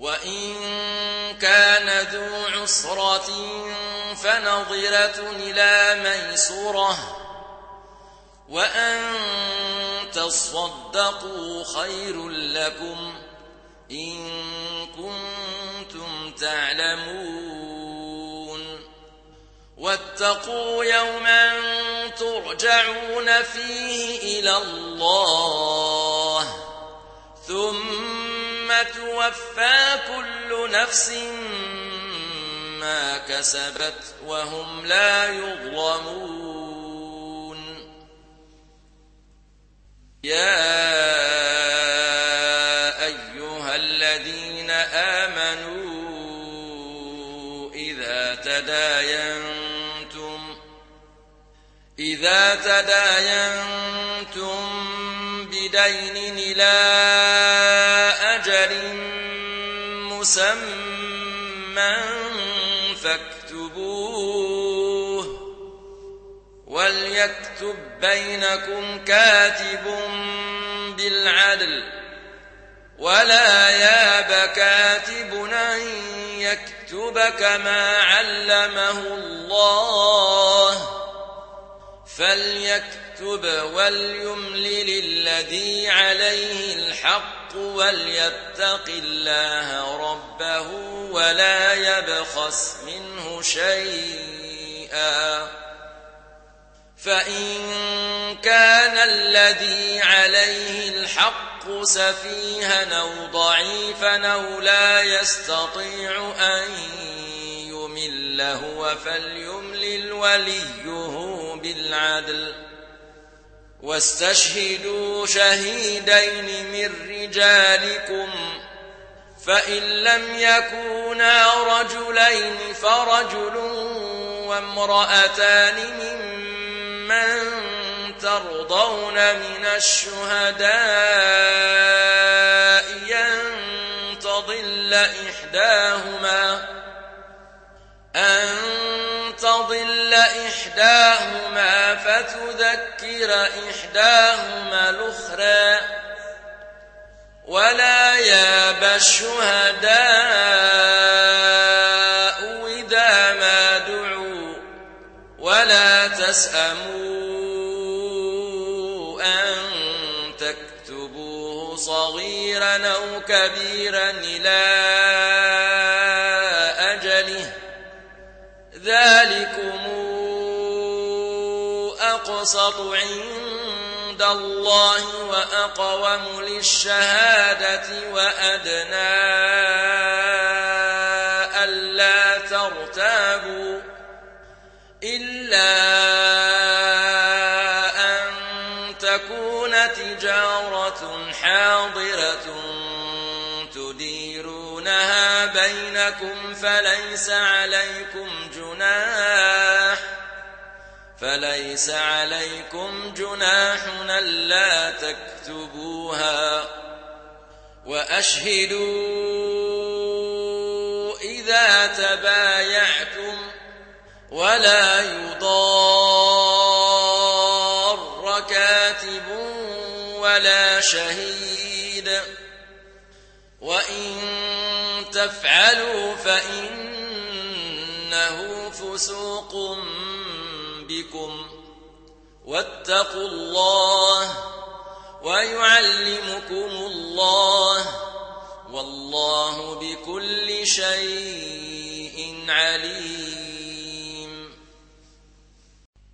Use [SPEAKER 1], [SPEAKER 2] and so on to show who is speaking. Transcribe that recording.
[SPEAKER 1] وإن كان ذو عسرة فنظرة إلى ميسرة وأن تصدقوا خير لكم إن كنتم تعلمون واتقوا يوما ترجعون فيه إلى الله ثم توفى كل نفس ما كسبت وهم لا يظلمون يا أيها الذين آمنوا إذا تداينتم بدين إلى أجل مسمى فاكتبوه وليكتب بينكم كاتب بالعدل ولا ياب كاتب أن يكتب كما علمه الله فليكتب وليملل الذي عليه الحق وليتق الله ربه ولا يبخس منه شيئا فإن كان الذي عليه الحق سفيها أو ضعيفا أو لا يستطيع أن يمل هو فليملل وليه بالعدل واستشهدوا شهيدين من رجالكم فإن لم يكونا رجلين فرجل وامرأتان ممن ترضون من الشهداء أن تضل إحداهما فتذكر إحداهما الأخرى ولا ياب الشهداء إذا ما دعوا ولا تسأموا أن تكتبوه صغيرا أو كبيرا إلى أجله ذلكم أقسط عند الله وأقوم للشهادة وأدنى ألا ترتابوا إلا أن تكون تجارة حاضرة تديرونها بينكم فليس عليكم جناح ألا تكتبوها وأشهدوا إذا تبايعتم ولا يضار كاتب ولا شهيد وإن تفعلوا فإنه فسوق بكم واتقوا الله ويعلمكم الله والله بكل شيء عليم